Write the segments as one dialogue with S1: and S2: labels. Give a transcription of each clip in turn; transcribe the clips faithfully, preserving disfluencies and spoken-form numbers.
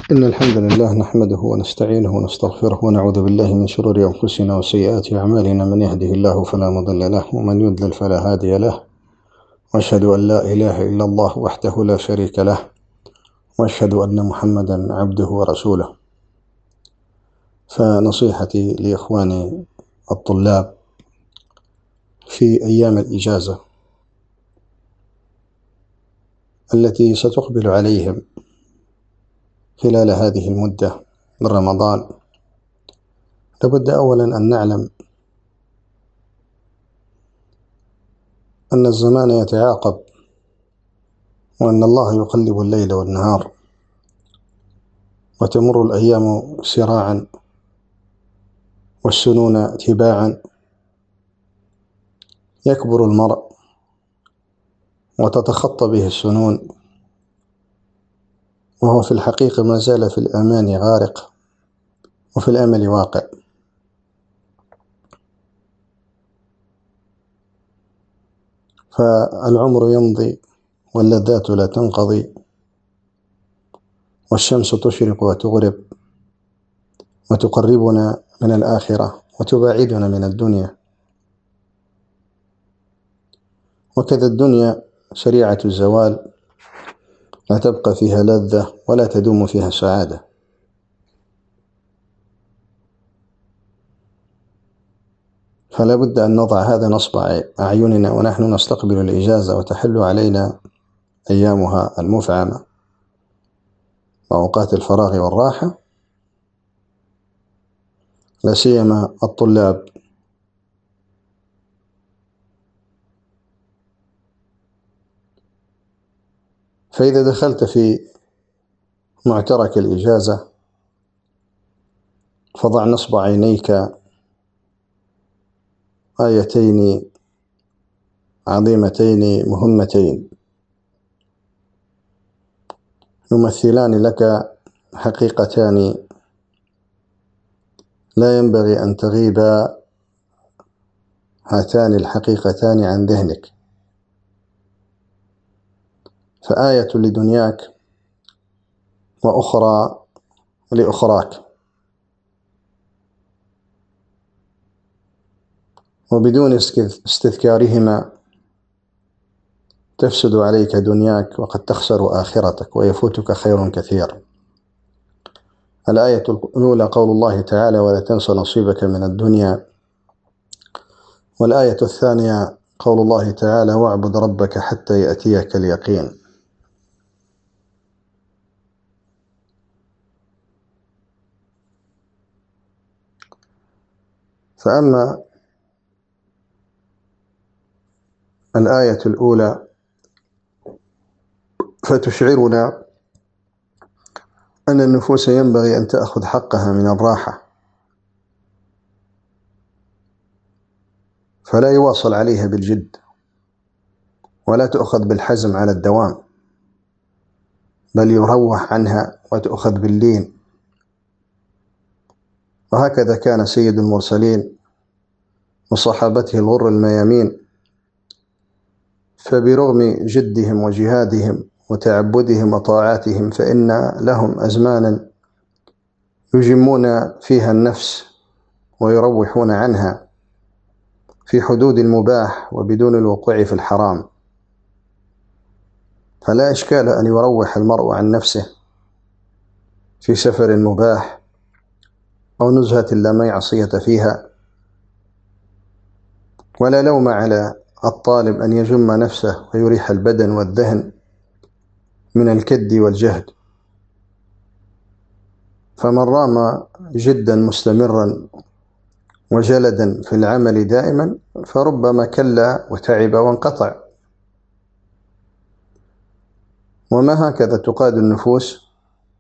S1: إن الحمد لله نحمده ونستعينه ونستغفره ونعوذ بالله من شرور أنفسنا وسيئات أعمالنا، من يهده الله فلا مضل له ومن يضلل فلا هادي له، وأشهد أن لا إله إلا الله وحده لا شريك له، وأشهد أن محمدا عبده ورسوله. فنصيحتي لإخواني الطلاب في أيام الإجازة التي ستقبل عليهم خلال هذه المدة من رمضان، لابد أولا أن نعلم أن الزمان يتعاقب، وأن الله يقلب الليل والنهار، وتمر الأيام سراعا والسنون تباعا. يكبر المرء وتتخطى به السنون، وهو في الحقيقة ما زال في الأمان غارق وفي الأمل واقع. فالعمر يمضي واللذات لا تنقضي، والشمس تشرق وتغرب، وتقربنا من الآخرة وتباعدنا من الدنيا. وكذا الدنيا سريعة الزوال، لا تبقى فيها لذة ولا تدوم فيها سعادة. فلا بد أن نضع هذا نصب أعيننا ونحن نستقبل الإجازة وتحل علينا أيامها المفعمة وأوقات الفراغ والراحة، لا سيما الطلاب. فإذا دخلت في معترك الإجازة فضع نصب عينيك آيتين عظيمتين مهمتين يمثلان لك حقيقتان لا ينبغي أن تغيب هاتان الحقيقتان عن ذهنك. فآية لدنياك وأخرى لأخراك، وبدون استذكارهما تفسد عليك دنياك وقد تخسر آخرتك ويفوتك خير كثير. الآية الأولى قول الله تعالى: ولا تنس نصيبك من الدنيا. والآية الثانية قول الله تعالى: واعبد ربك حتى يأتيك اليقين. فأما الآية الأولى فتشعرنا أن النفوس ينبغي أن تأخذ حقها من الراحة، فلا يواصل عليها بالجد ولا تؤخذ بالحزم على الدوام، بل يروح عنها وتؤخذ باللين. وهكذا كان سيد المرسلين وصحابته الغر الميامين، فبرغم جدهم وجهادهم وتعبدهم وطاعاتهم فإن لهم أزمانا يجمون فيها النفس ويروحون عنها في حدود المباح وبدون الوقوع في الحرام. فلا إشكال أن يروح المرء عن نفسه في سفر مباح أو نزهة لا معصية فيها، ولا لوم على الطالب أن يجم نفسه ويريح البدن والذهن من الكد والجهد. فمن رام جدا مستمرا وجلدا في العمل دائما فربما كلا وتعب وانقطع. وما هكذا تقاد النفوس،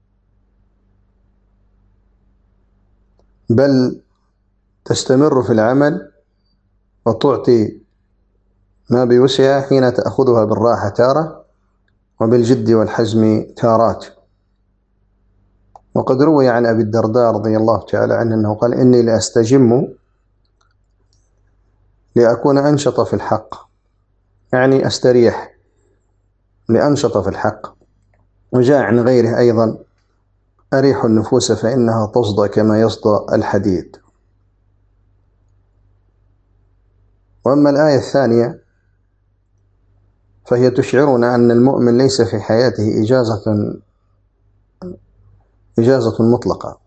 S1: بل تستمر في العمل وتعطي ما بوسعها حين تأخذها بالراحة تارة وبالجد والحزم تارات. وقد روي عن أبي الدرداء رضي الله تعالى عنه أنه قال: إني لأستجم لأكون أنشط في الحق، يعني أستريح لأنشط في الحق. وجاء عن غيره أيضا أريحوا النفوس فإنها تصدى كما يصدى الحديد. وأما الآية الثانية فهي تشعرنا أن المؤمن ليس في حياته إجازة إجازة مطلقة،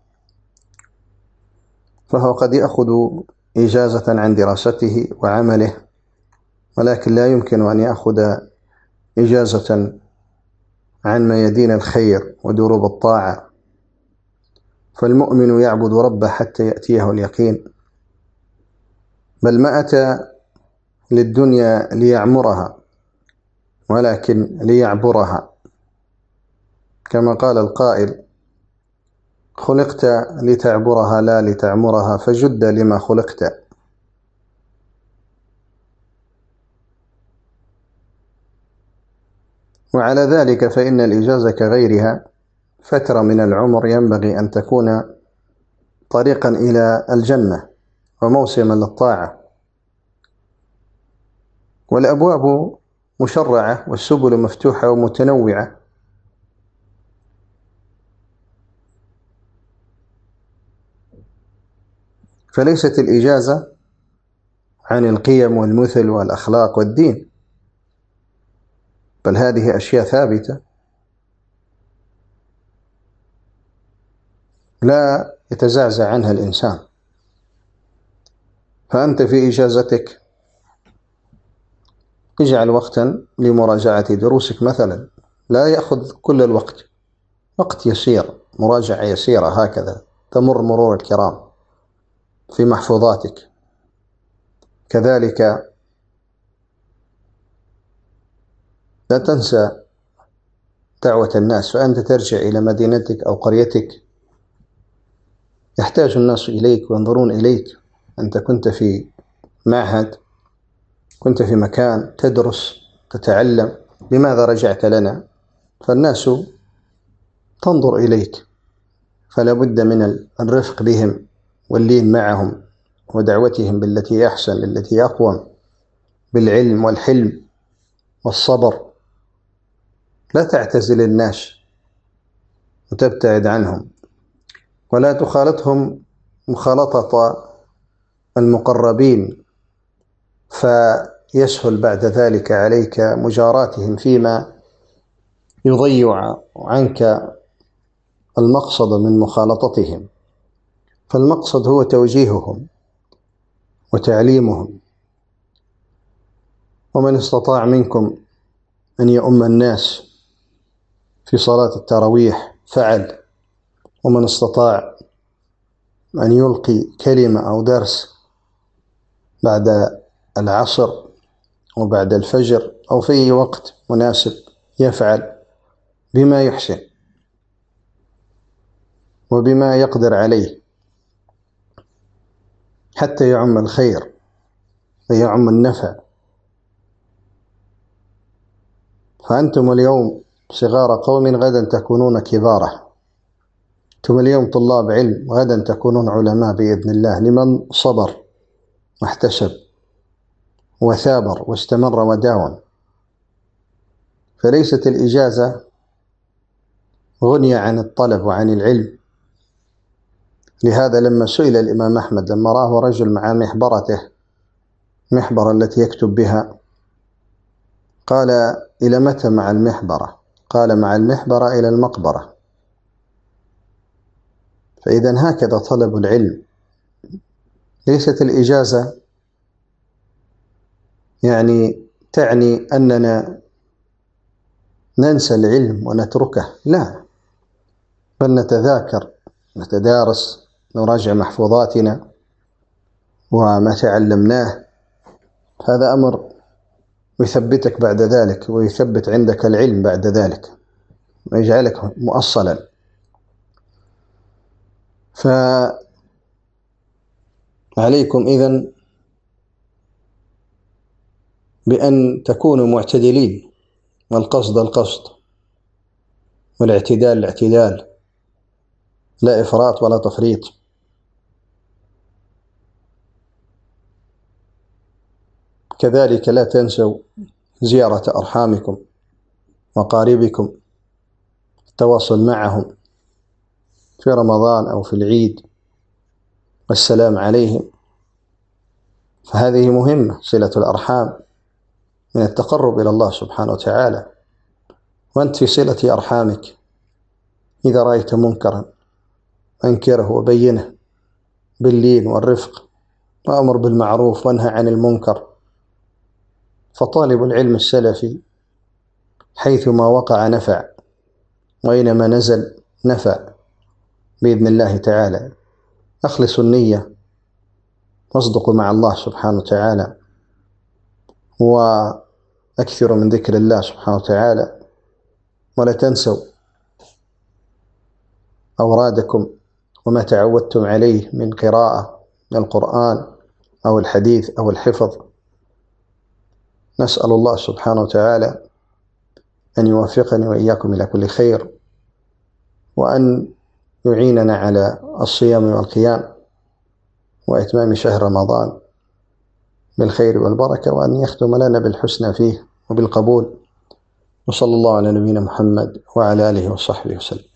S1: فهو قد يأخذ إجازة عن دراسته وعمله، ولكن لا يمكن أن يأخذ إجازة عن ميادين الخير ودروب الطاعة. فالمؤمن يعبد ربه حتى يأتيه اليقين، بل ما أتى للدنيا ليعمرها ولكن ليعبرها، كما قال القائل: خلقت لتعبرها لا لتعمرها، فجد لما خلقت. وعلى ذلك فإن الإجازة كغيرها فترة من العمر ينبغي أن تكون طريقا إلى الجنة وموسما للطاعة، والأبواب مشرعة والسبل مفتوحة ومتنوعة. فليست الإجازة عن القيم والمثل والأخلاق والدين، بل هذه أشياء ثابتة لا يتزعزع عنها الإنسان. فأنت في إجازتك اجعل وقتا لمراجعة دروسك مثلا، لا يأخذ كل الوقت، وقت يسير، مراجعة يسيرة هكذا تمر مرور الكرام في محفوظاتك. كذلك لا تنسى دعوة الناس، فأنت ترجع إلى مدينتك أو قريتك يحتاج الناس إليك وينظرون إليك. أنت كنت في معهد، كنت في مكان تدرس تتعلم، لماذا رجعت لنا؟ فالناس تنظر إليك، فلا بد من الرفق بهم واللين معهم ودعوتهم بالتي أحسن، بالتي أقوم، بالعلم والحلم والصبر. لا تعتزل الناس وتبتعد عنهم، ولا تخالطهم مخالطة المقربين فيسهل بعد ذلك عليك مجاراتهم فيما يضيع عنك المقصد من مخالطتهم. فالمقصد هو توجيههم وتعليمهم. ومن استطاع منكم أن يؤم الناس في صلاة التراويح فعل، ومن استطاع أن يلقي كلمة أو درس بعد العصر وبعد الفجر أو في أي وقت مناسب يفعل بما يحسن وبما يقدر عليه حتى يعم الخير ويعم النفع. فأنتم اليوم صغار قوم غدا تكونون كباره، أنتم اليوم طلاب علم غدا تكونون علماء بإذن الله، لمن صبر واحتسب وثابر واستمر وداوم. فليست الإجازة غنية عن الطلب وعن العلم. لهذا لما سئل الإمام أحمد لما راه رجل مع محبرته، محبرة التي يكتب بها، قال: إلى متى مع المحبرة؟ قال: مع المحبرة إلى المقبرة. فإذا هكذا طلب العلم. ليست الإجازة يعني تعني أننا ننسى العلم ونتركه، لا، بل نتذاكر، نتدارس، نراجع محفوظاتنا وما تعلمناه. هذا أمر يثبتك بعد ذلك ويثبت عندك العلم بعد ذلك ويجعلك مؤصلا. فعليكم إذن بأن تكونوا معتدلين، والقصد القصد والاعتدال الاعتدال، لا إفراط ولا تفريط. كذلك لا تنسوا زيارة أرحامكم وقاربكم، التواصل معهم، في رمضان أو في العيد والسلام عليهم، فهذه مهمة. صلة الأرحام من التقرب إلى الله سبحانه وتعالى. وأنت في صلة أرحامك إذا رأيت منكرا أنكره وبينه باللين والرفق، وأمر بالمعروف وانهى عن المنكر. فطالب العلم السلفي حيثما وقع نفع، وأينما نزل نفع بإذن الله تعالى. أخلصوا النية واصدقوا مع الله سبحانه وتعالى، وأكثروا من ذكر الله سبحانه وتعالى، ولا تنسوا أورادكم وما تعودتم عليه من قراءة من القرآن أو الحديث أو الحفظ. نسأل الله سبحانه وتعالى أن يوفقني وإياكم إلى كل خير، وأن يعيننا على الصيام والقيام وإتمام شهر رمضان بالخير والبركة، وأن يختم لنا بالحسنى فيه وبالقبول. وصلى الله على نبينا محمد وعلى آله وصحبه وسلم.